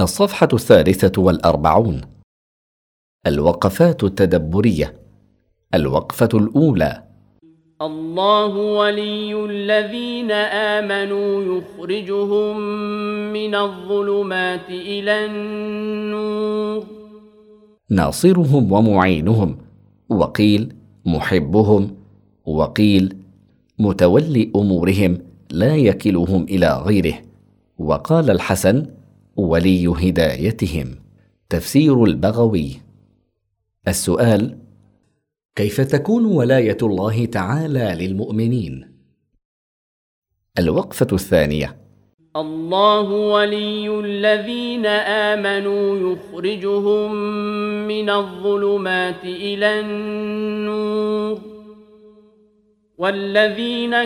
الصفحة 43. الوقفات التدبرية. الوقفة الأولى: الله ولي الذين آمنوا يخرجهم من الظلمات إلى النور. ناصرهم ومعينهم، وقيل محبهم، وقيل متولي أمورهم لا يكلهم إلى غيره، وقال الحسن ولي هدايتهم. تفسير البغوي. السؤال: كيف تكون ولاية الله تعالى للمؤمنين؟ الوقفة الثانية: الله ولي الذين آمنوا يخرجهم من الظلمات إلى النور، والذين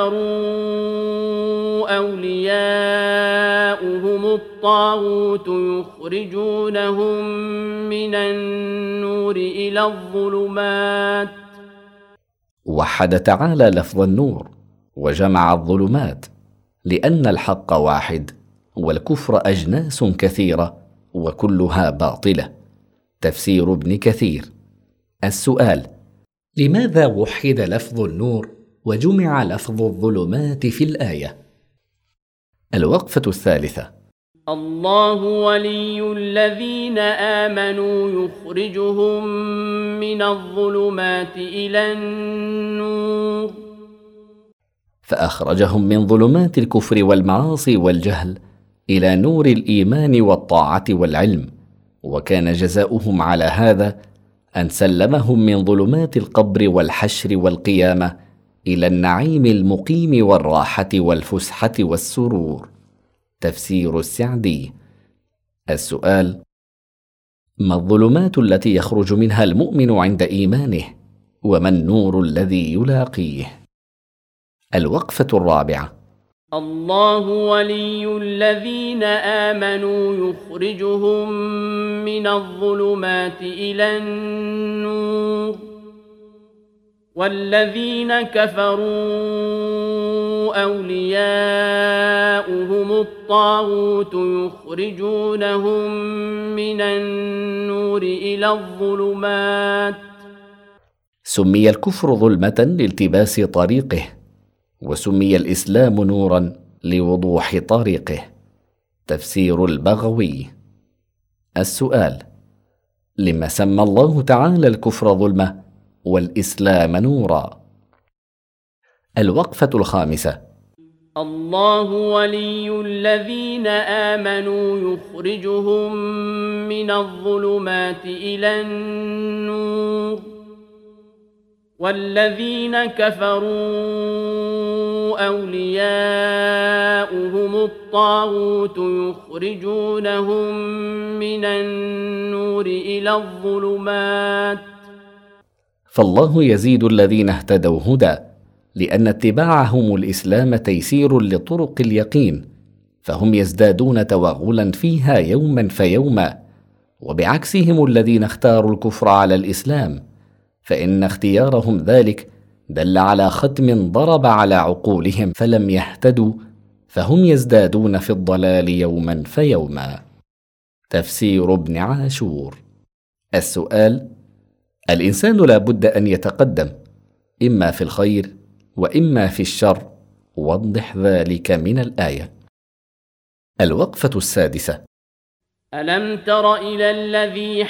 كفروا أولياؤهم الطاغوت يخرجونهم من النور إلى الظلمات. وحد تعالى لفظ النور وجمع الظلمات، لأن الحق واحد والكفر أجناس كثيرة وكلها باطلة. تفسير ابن كثير. السؤال: لماذا وحد لفظ النور وجمع لفظ الظلمات في الآية؟ الوقفة الثالثة: الله ولي الذين آمنوا يخرجهم من الظلمات إلى النور. فأخرجهم من ظلمات الكفر والمعاصي والجهل إلى نور الإيمان والطاعة والعلم، وكان جزاؤهم على هذا أن سلمهم من ظلمات القبر والحشر والقيامة إلى النعيم المقيم والراحة والفسحة والسرور. تفسير السعدي. السؤال: ما الظلمات التي يخرج منها المؤمن عند إيمانه؟ وما النور الذي يلاقيه؟ الوقفة الرابعة: الله ولي الذين آمنوا يخرجهم من الظلمات إلى النور، والذين كفروا أولياؤهم الطاغوت يخرجونهم من النور إلى الظلمات. سمي الكفر ظلمة لالتباس طريقه، وسمي الإسلام نورا لوضوح طريقه. تفسير البغوي. السؤال: لما سمى الله تعالى الكفر ظلمة والإسلام نورا؟ الوقفة الخامسة: الله ولي الذين آمنوا يخرجهم من الظلمات إلى النور، والذين كفروا أولياؤهم الطاغوت يخرجونهم من النور إلى الظلمات. فالله يزيد الذين اهتدوا هدى، لأن اتباعهم الإسلام تيسير لطرق اليقين، فهم يزدادون توغلا فيها يوما فيوما، وبعكسهم الذين اختاروا الكفر على الإسلام، فإن اختيارهم ذلك دل على ختم ضرب على عقولهم فلم يهتدوا، فهم يزدادون في الضلال يوما فيوما. تفسير ابن عاشور. السؤال: الإنسان لا بد أن يتقدم، إما في الخير وإما في الشر، وضح ذلك من الآية. الوقفة السادسة: ألم تر إلى الذي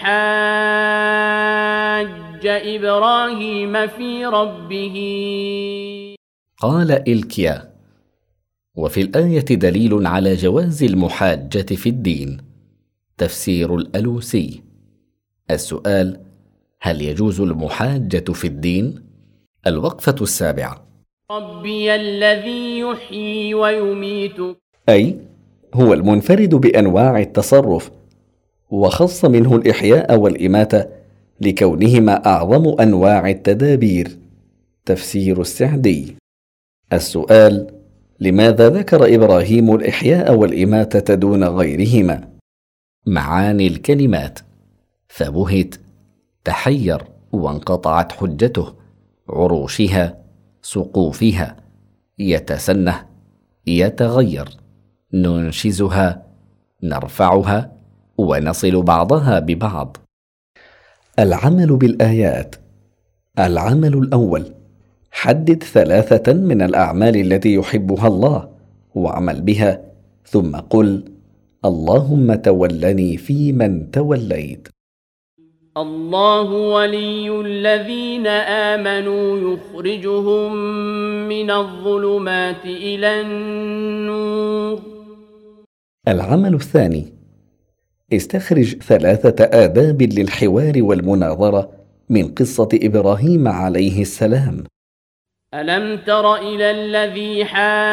حاج إبراهيم في ربه؟ قال إلكيا. وفي الآية دليل على جواز المحاجة في الدين. تفسير الألوسي. السؤال: هل يجوز المحاجة في الدين؟ الوقفة السابعة: ربي الذي يحيي ويميت، أي هو المنفرد بأنواع التصرف، وخص منه الإحياء والإماتة لكونهما أعظم أنواع التدابير. تفسير السعدي. السؤال: لماذا ذكر إبراهيم الإحياء والإماتة دون غيرهما؟ معاني الكلمات: فبهت، تحير وانقطعت حجته، عروشها، سقوفها، يتسنه، يتغير، ننشزها، نرفعها ونصل بعضها ببعض. العمل بالآيات. العمل الأول: حدد 3 من الأعمال التي يحبها الله واعمل بها، ثم قل: اللهم تولني فيمن توليت. الله ولي الذين آمنوا يخرجهم من الظلمات إلى النور. العمل الثاني: استخرج 3 آداب للحوار والمناظرة من قصة إبراهيم عليه السلام. ألم تر إلى الذي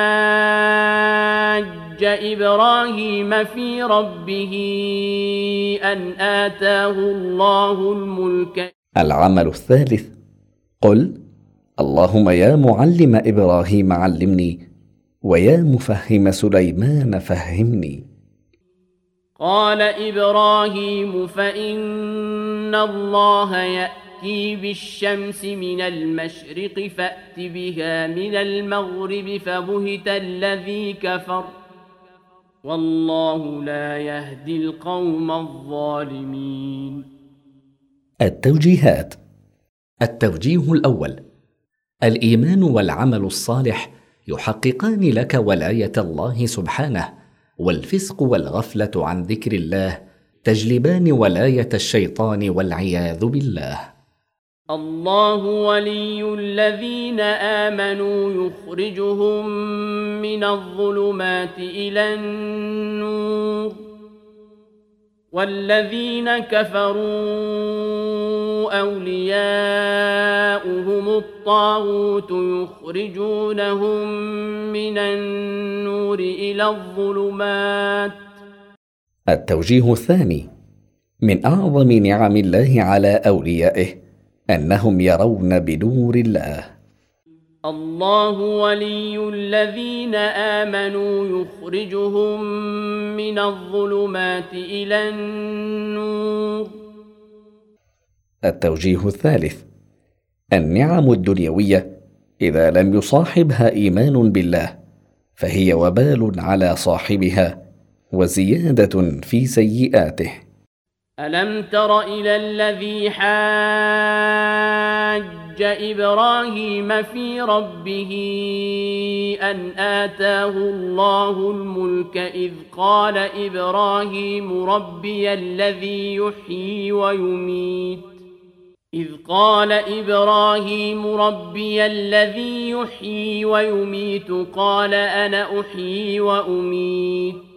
حاج إبراهيم في ربه أن آتاه الله الملك. العمل الثالث: قل: اللهم يا معلم إبراهيم علمني، ويا مفهم سليمان فهمني. قال إبراهيم: فإن الله يأتي بالشمس من المشرق فأت بها من المغرب فبهت الذي كفر والله لا يهدي القوم الظالمين. التوجيهات. التوجيه الأول: الإيمان والعمل الصالح يحققان لك ولاية الله سبحانه، والفسق والغفلة عن ذكر الله تجلبان ولاية الشيطان والعياذ بالله. الله ولي الذين آمنوا يخرجهم من الظلمات إلى النور، والذين كفروا أولياؤهم الطاغوت يخرجونهم من النور إلى الظلمات. التوجيه الثاني: من أعظم نعم الله على أوليائه أنهم يرون بنور الله. الله ولي الذين آمنوا يخرجهم من الظلمات إلى النور. التوجيه الثالث: النعم الدنيوية إذا لم يصاحبها إيمان بالله فهي وبال على صاحبها وزيادة في سيئاته. ألم تر إلى الذي حاج إبراهيم في ربه أن آتاه الله الملك إذ قال إبراهيم ربي الذي يحيي ويميت قال أنا أحيي وأميت